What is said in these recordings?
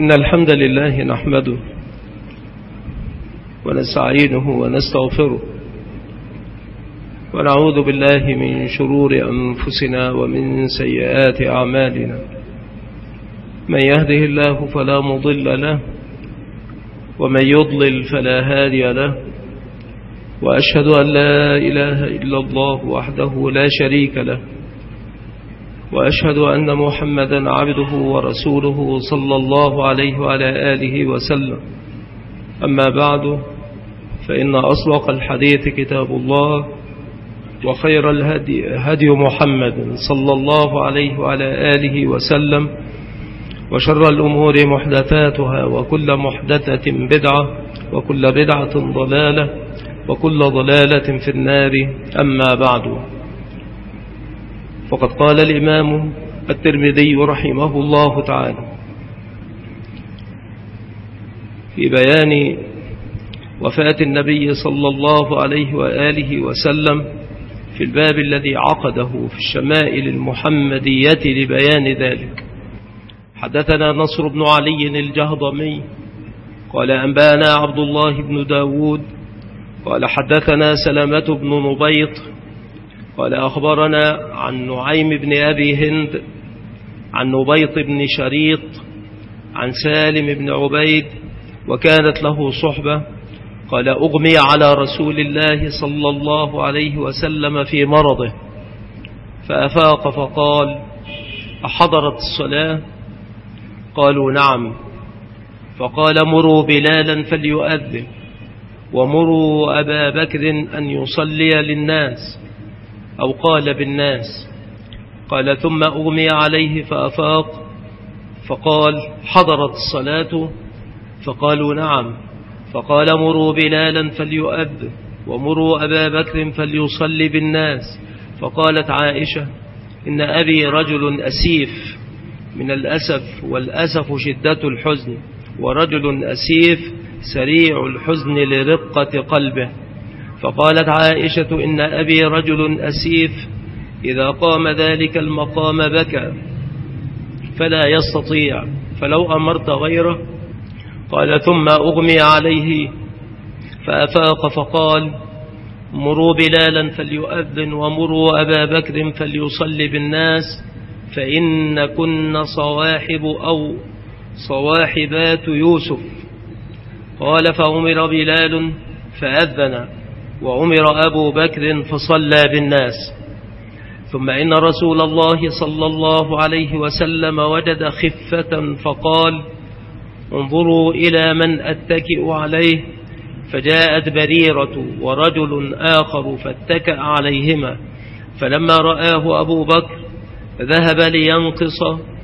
إن الحمد لله نحمده ونستعينه ونستغفره ونعوذ بالله من شرور أنفسنا ومن سيئات أعمالنا. من يهده الله فلا مضل له ومن يضلل فلا هادي له، وأشهد أن لا إله إلا الله وحده لا شريك له، وأشهد أن محمدا عبده ورسوله صلى الله عليه وعلى آله وسلم. أما بعد، فإن أصدق الحديث كتاب الله، وخير الهدي هدي محمد صلى الله عليه وعلى آله وسلم، وشر الأمور محدثاتها، وكل محدثة بدعة، وكل بدعة ضلالة، وكل ضلالة في النار. أما بعد، فقد قال الإمام الترمذي رحمه الله تعالى في بيان وفاة النبي صلى الله عليه وآله وسلم في الباب الذي عقده في الشمائل المحمدية لبيان ذلك: حدثنا نصر بن علي الجهضمي قال أنبانا عبد الله بن داود قال حدثنا سلامة بن نبيط قال أخبرنا عن نعيم بن أبي هند عن نبيط بن شريط عن سالم بن عبيد وكانت له صحبة قال أغمي على رسول الله صلى الله عليه وسلم في مرضه فأفاق فقال: أحضرت الصلاة؟ قالوا: نعم. فقال: مروا بلالا فليؤذن، ومروا أبا بكر أن يصلي للناس، أو قال بالناس. قال: ثم أغمي عليه فأفاق فقال: حضرت الصلاة؟ فقالوا: نعم. فقال: مروا بلالا فليؤذن، ومروا أبا بكر فليصلي بالناس. فقالت عائشة: إن أبي رجل أسيف من الأسف، والأسف شدة الحزن، ورجل أسيف سريع الحزن لرقة قلبه. فقالت عائشة: إن أبي رجل أسيف إذا قام ذلك المقام بكى فلا يستطيع، فلو أمرت غيره. قال: ثم أغمي عليه فأفاق فقال: مروا بلالا فليؤذن، ومروا أبا بكر فليصلي بالناس، فإن كن صواحب أو صواحبات يوسف. قال: فأمر بلال فأذن، وأمر أبو بكر فصلى بالناس. ثم إن رسول الله صلى الله عليه وسلم وجد خفة فقال: انظروا إلى من أتكئ عليه. فجاءت بريرة ورجل آخر فاتكأ عليهما، فلما رآه أبو بكر ذهب لينقص،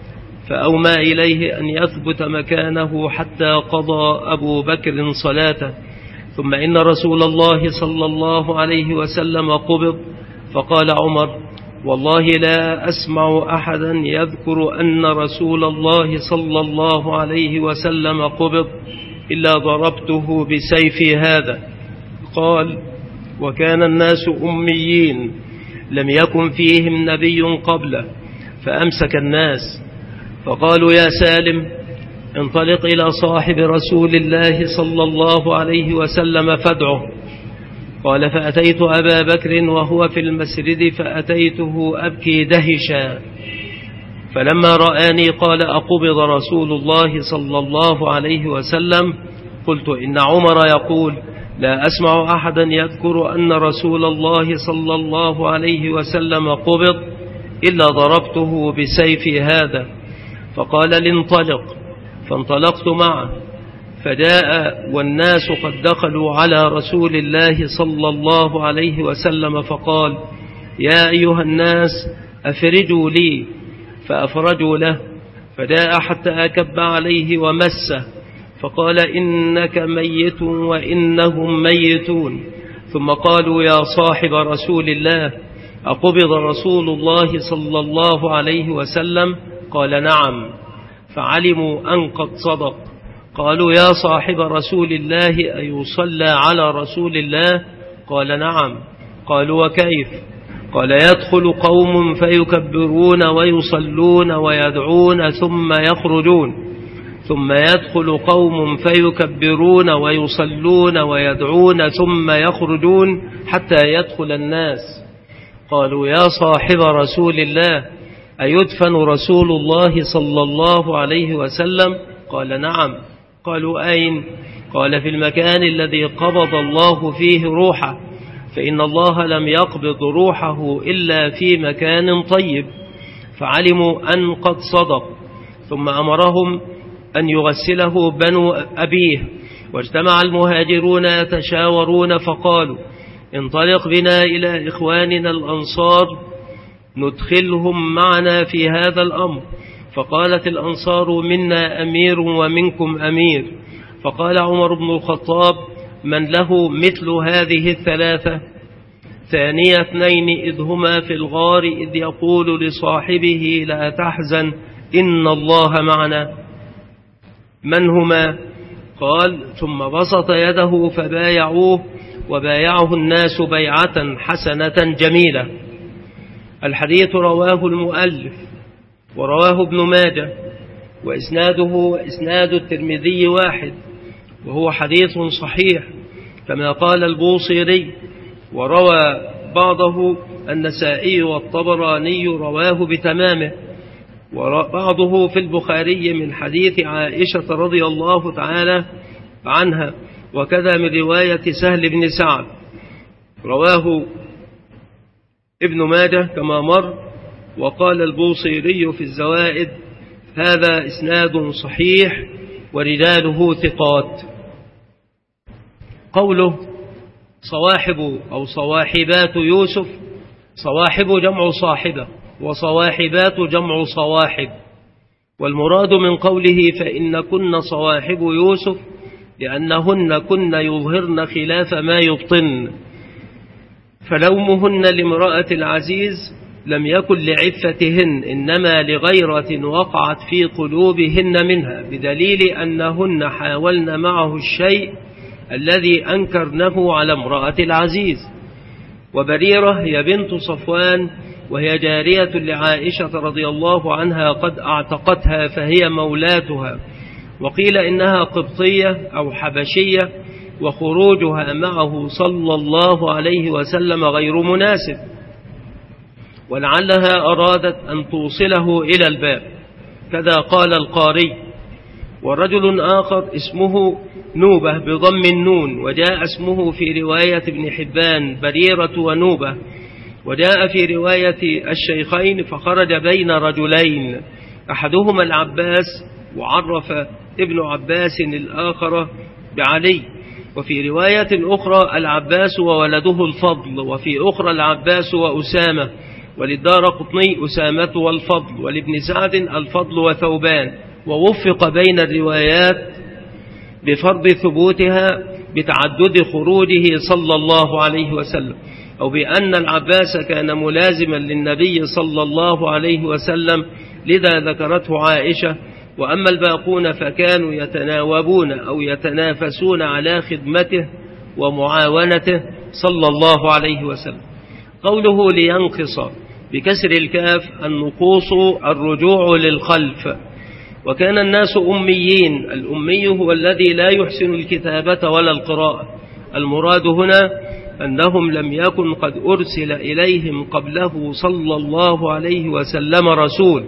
فأومى إليه أن يثبت مكانه حتى قضى أبو بكر صلاته. ثم إن رسول الله صلى الله عليه وسلم قبض، فقال عمر: والله لا أسمع أحدا يذكر أن رسول الله صلى الله عليه وسلم قبض إلا ضربته بسيفي هذا. قال: وكان الناس أميين لم يكن فيهم نبي قبله، فأمسك الناس فقالوا: يا سالم، انطلق إلى صاحب رسول الله صلى الله عليه وسلم فادعه. قال: فأتيت أبا بكر وهو في المسجد فأتيته أبكي دهشا، فلما رآني قال: أقبض رسول الله صلى الله عليه وسلم؟ قلت: إن عمر يقول: لا أسمع أحدا يذكر أن رسول الله صلى الله عليه وسلم قبض إلا ضربته بسيفي هذا. فقال: لانطلق. فانطلقت معه، فجاء والناس قد دخلوا على رسول الله صلى الله عليه وسلم، فقال: يا أيها الناس أفرجوا لي. فأفرجوا له، فجاء حتى أكب عليه ومسه، فقال: إنك ميت وإنهم ميتون. ثم قالوا: يا صاحب رسول الله، أقبض رسول الله صلى الله عليه وسلم؟ قال: نعم. فعلموا أن قد صدق. قالوا: يا صاحب رسول الله، أيصلى على رسول الله؟ قال: نعم. قالوا: وكيف؟ قال: يدخل قوم فيكبرون ويصلون ويدعون ثم يخرجون، ثم يدخل قوم فيكبرون ويصلون ويدعون ثم يخرجون حتى يدخل الناس. قالوا يا صاحب رسول الله أيدفن رسول الله صلى الله عليه وسلم؟ قال نعم. قالوا أين؟ قال في المكان الذي قبض الله فيه روحه، فإن الله لم يقبض روحه إلا في مكان طيب. فعلموا أن قد صدق، ثم أمرهم أن يغسله بنو أبيه. واجتمع المهاجرون يتشاورون فقالوا انطلق بنا إلى إخواننا الأنصار ندخلهم معنا في هذا الأمر. فقالت الأنصار منا أمير ومنكم أمير. فقال عمر بن الخطاب من له مثل هذه الثلاثة؟ ثاني اثنين إذ هما في الغار إذ يقول لصاحبه لا تحزن إن الله معنا. من هما؟ قال ثم بسط يده فبايعوه، وبايعه الناس بيعة حسنة جميلة. الحديث رواه المؤلف ورواه ابن ماجه، وإسناده وإسناد الترمذي واحد، وهو حديث صحيح كما قال البوصيري. وروى بعضه النسائي والطبراني رواه بتمامه، وبعضه في البخاري من حديث عائشة رضي الله تعالى عنها، وكذا من رواية سهل بن سعد. رواه ابن ماجه كما مر. وقال البوصيري في الزوائد هذا إسناد صحيح ورجاله ثقات. قوله صواحب أو صواحبات يوسف، صواحب جمع صاحبة، وصواحبات جمع صواحب. والمراد من قوله فإن كن صواحب يوسف لأنهن كن يظهرن خلاف ما يبطن، فلومهن لامرأة العزيز لم يكن لعفتهن، إنما لغيرة وقعت في قلوبهن منها، بدليل أنهن حاولن معه الشيء الذي أنكرنه على امرأة العزيز. وبريرة هي بنت صفوان، وهي جارية لعائشة رضي الله عنها قد اعتقتها فهي مولاتها. وقيل إنها قبطية أو حبشية، وخروجها معه صلى الله عليه وسلم غير مناسب، ولعلها أرادت أن توصله إلى الباب كذا قال القاري. ورجل آخر اسمه نوبة بضم النون، وجاء اسمه في رواية ابن حبان بريرة ونوبة، وجاء في رواية الشيخين فخرج بين رجلين أحدهما العباس، وعرف ابن عباس الآخر بعلي. وفي رواية أخرى العباس وولده الفضل، وفي أخرى العباس وأسامة، وللدارقطني أسامة والفضل، ولابن سعد الفضل وثوبان. ووفق بين الروايات بفرض ثبوتها بتعدد خروجه صلى الله عليه وسلم، أو بأن العباس كان ملازما للنبي صلى الله عليه وسلم، لذا ذكرته عائشة. وأما الباقون فكانوا يتناوبون أو يتنافسون على خدمته ومعاونته صلى الله عليه وسلم. قوله لينقص بكسر الكاف النقوص الرجوع للخلف. وكان الناس أميين، الأمي هو الذي لا يحسن الكتابة ولا القراءة. المراد هنا أنهم لم يكن قد أرسل إليهم قبله صلى الله عليه وسلم رسول،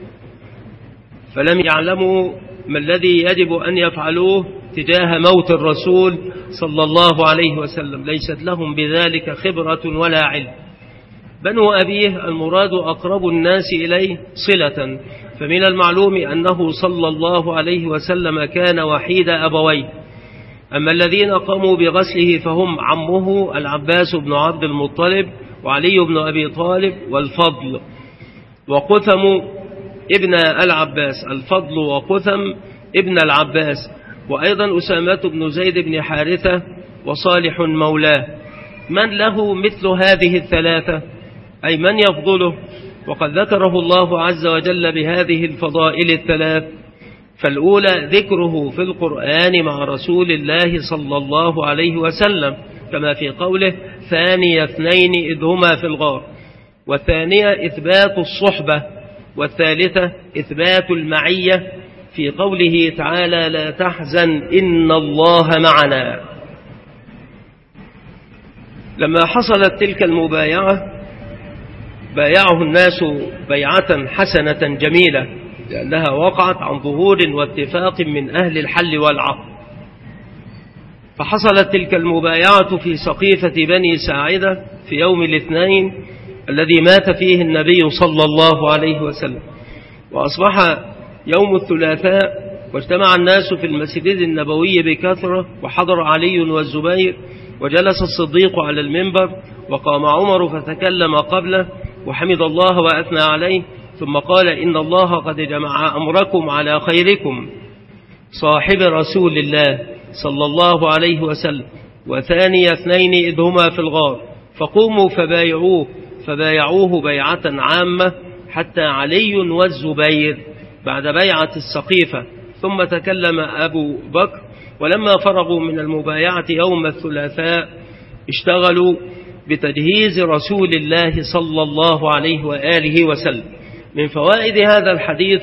فلم يعلموا ما الذي يجب أن يفعلوه تجاه موت الرسول صلى الله عليه وسلم، ليست لهم بذلك خبرة ولا علم. بنو أبيه المراد أقرب الناس إليه صلة، فمن المعلوم أنه صلى الله عليه وسلم كان وحيد أبويه. أما الذين قاموا بغسله فهم عمه العباس بن عبد المطلب، وعلي بن أبي طالب، والفضل وقثم ابن العباس، الفضل وقثم ابن العباس، وأيضا أسامة بن زيد بن حارثة، وصالح مولاه. من له مثل هذه الثلاثة، أي من يفضله؟ وقد ذكره الله عز وجل بهذه الفضائل الثلاث. فالأولى ذكره في القرآن مع رسول الله صلى الله عليه وسلم، كما في قوله ثاني اثنين إذ هما في الغار. والثانية إثبات الصحبة، والثالثة إثبات المعية في قوله تعالى: لا تحزن إن الله معنا. لما حصلت تلك المبايعة بايعه الناس بيعة حسنة جميلة، لأنها وقعت عن ظهور واتفاق من أهل الحل والعقد. فحصلت تلك المبايعة في سقيفة بني ساعدة في يوم الاثنين الذي مات فيه النبي صلى الله عليه وسلم، وأصبح يوم الثلاثاء، واجتمع الناس في المسجد النبوي بكثرة، وحضر علي والزبير، وجلس الصديق على المنبر، وقام عمر فتكلم قبله وحمد الله وأثنى عليه، ثم قال: إن الله قد جمع أمركم على خيركم صاحب رسول الله صلى الله عليه وسلم، وثاني اثنين إذ هما في الغار، فقوموا فبايعوه بيعة عامة حتى علي والزبير بعد بيعة السقيفة. ثم تكلم أبو بكر، ولما فرغوا من المبايعة يوم الثلاثاء اشتغلوا بتجهيز رسول الله صلى الله عليه وآله وسلم. من فوائد هذا الحديث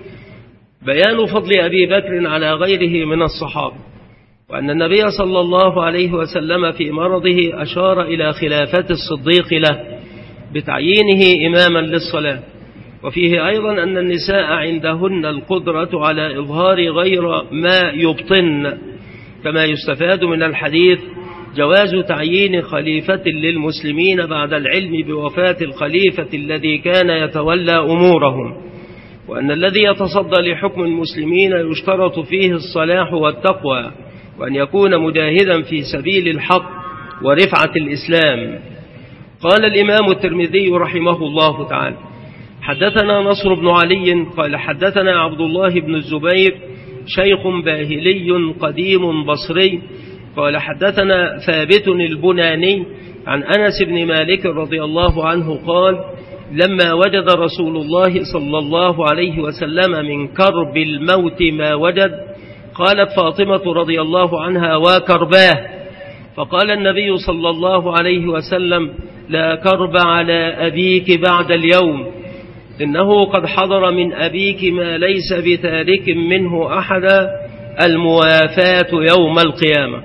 بيان فضل أبي بكر على غيره من الصحابة، وأن النبي صلى الله عليه وسلم في مرضه أشار إلى خلافة الصديق له بتعيينه إماما للصلاة. وفيه أيضا أن النساء عندهن القدرة على إظهار غير ما يبطن، كما يستفاد من الحديث جواز تعيين خليفة للمسلمين بعد العلم بوفاة الخليفة الذي كان يتولى أمورهم، وأن الذي يتصدى لحكم المسلمين يشترط فيه الصلاح والتقوى، وأن يكون مجاهدا في سبيل الحق ورفعة الإسلام. قال الإمام الترمذي رحمه الله تعالى: حدثنا نصر بن علي قال حدثنا عبد الله بن الزبير شيخ باهلي قديم بصري قال حدثنا ثابت البناني عن أنس بن مالك رضي الله عنه قال: لما وجد رسول الله صلى الله عليه وسلم من كرب الموت ما وجد، قالت فاطمة رضي الله عنها: وكرباه. فقال النبي صلى الله عليه وسلم: لا كرب على أبيك بعد اليوم، إنه قد حضر من أبيك ما ليس بتارك منه أحدا، الموافاة يوم القيامة.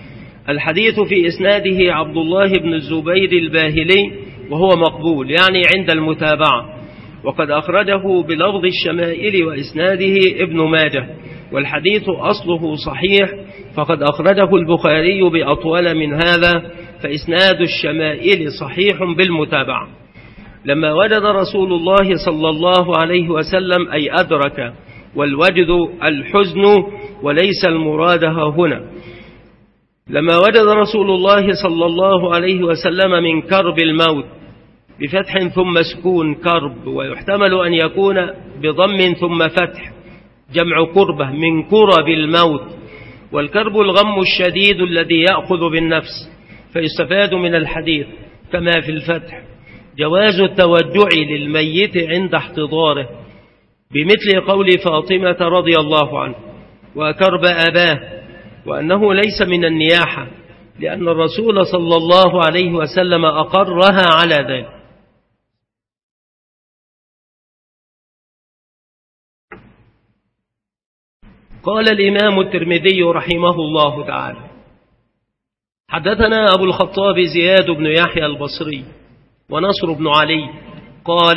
الحديث في إسناده عبد الله بن الزبير الباهلي، وهو مقبول يعني عند المتابعة، وقد أخرجه بلفظ الشمائل وإسناده ابن ماجه، والحديث أصله صحيح، فقد أخرجه البخاري بأطول من هذا، فإسناد الشمائل صحيح بالمتابعة. لما وجد رسول الله صلى الله عليه وسلم أي أدرك، والوجد الحزن وليس المراد هنا. لما وجد رسول الله صلى الله عليه وسلم من كرب الموت بفتح ثم سكون كرب، ويحتمل أن يكون بضم ثم فتح، جمع كربة من كرب الموت، والكرب الغم الشديد الذي يأخذ بالنفس. فيستفاد من الحديث كما في الفتح جواز التوجع للميت عند احتضاره، بمثل قول فاطمة رضي الله عنه: وكرب أباه، وأنه ليس من النياحة، لأن الرسول صلى الله عليه وسلم أقرها على ذلك. قال الإمام الترمذي رحمه الله تعالى: حدثنا أبو الخطاب زياد بن يحيى البصري ونصر بن علي قال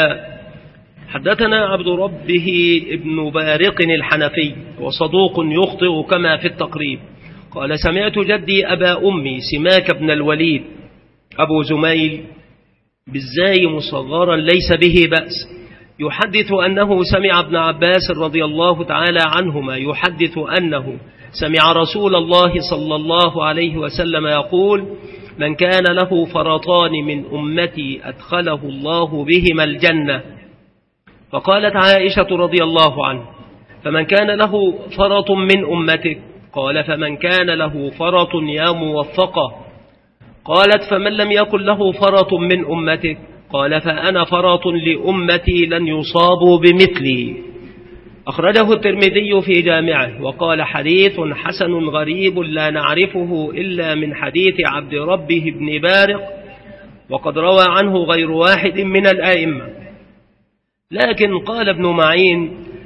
حدثنا عبد ربه ابن بارق الحنفي، وصدوق يخطئ كما في التقريب، قال سمعت جدي أبا أمي سماك بن الوليد أبو زميل بالزاي مصغرا ليس به بأس يحدث أنه سمع ابن عباس رضي الله تعالى عنهما يحدث أنه سمع رسول الله صلى الله عليه وسلم يقول: من كان له فرطان من أمتي أدخله الله بهما الجنة. فقالت عائشة رضي الله عنه: فمن كان له فرط من أمتك؟ قال: فمن كان له فرط يا موفقة. قالت: فمن لم يكن له فرط من أمتك؟ قال: فأنا فرط لأمتي لن يصابوا بمثلي. أخرجه الترمذي في جامعه وقال: حديث حسن غريب لا نعرفه إلا من حديث عبد ربه بن بارق، وقد روى عنه غير واحد من الآئمة. لكن قال ابن معين: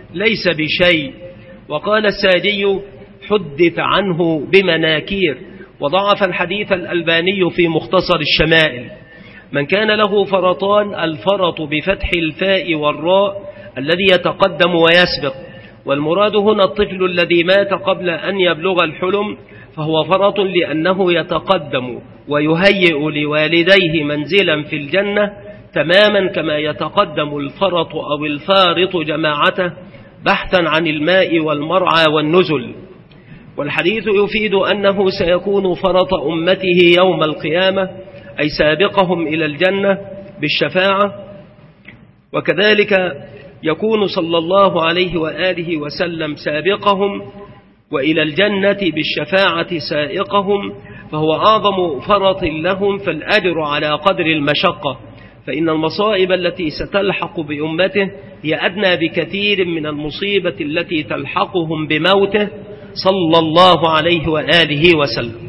ليس بشيء. وقال السادي حدث عنه بمناكير، وضعف الحديث الألباني في مختصر الشمائل. من كان له فرطان، الفرط بفتح الفاء والراء الذي يتقدم ويسبق، والمراد هنا الطفل الذي مات قبل أن يبلغ الحلم، فهو فرط لأنه يتقدم ويهيئ لوالديه منزلا في الجنة تماما كما يتقدم الفرط أو الفارط جماعته بحثا عن الماء والمرعى والنزل. والحديث يفيد أنه سيكون فرط أمته يوم القيامة، أي سابقهم إلى الجنة بالشفاعة، وكذلك يكون صلى الله عليه وآله وسلم سابقهم وإلى الجنة بالشفاعة سائقهم، فهو أعظم فرط لهم، فالأجر على قدر المشقة، فإن المصائب التي ستلحق بأمته هي أدنى بكثير من المصيبة التي تلحقهم بموته صلى الله عليه وآله وسلم.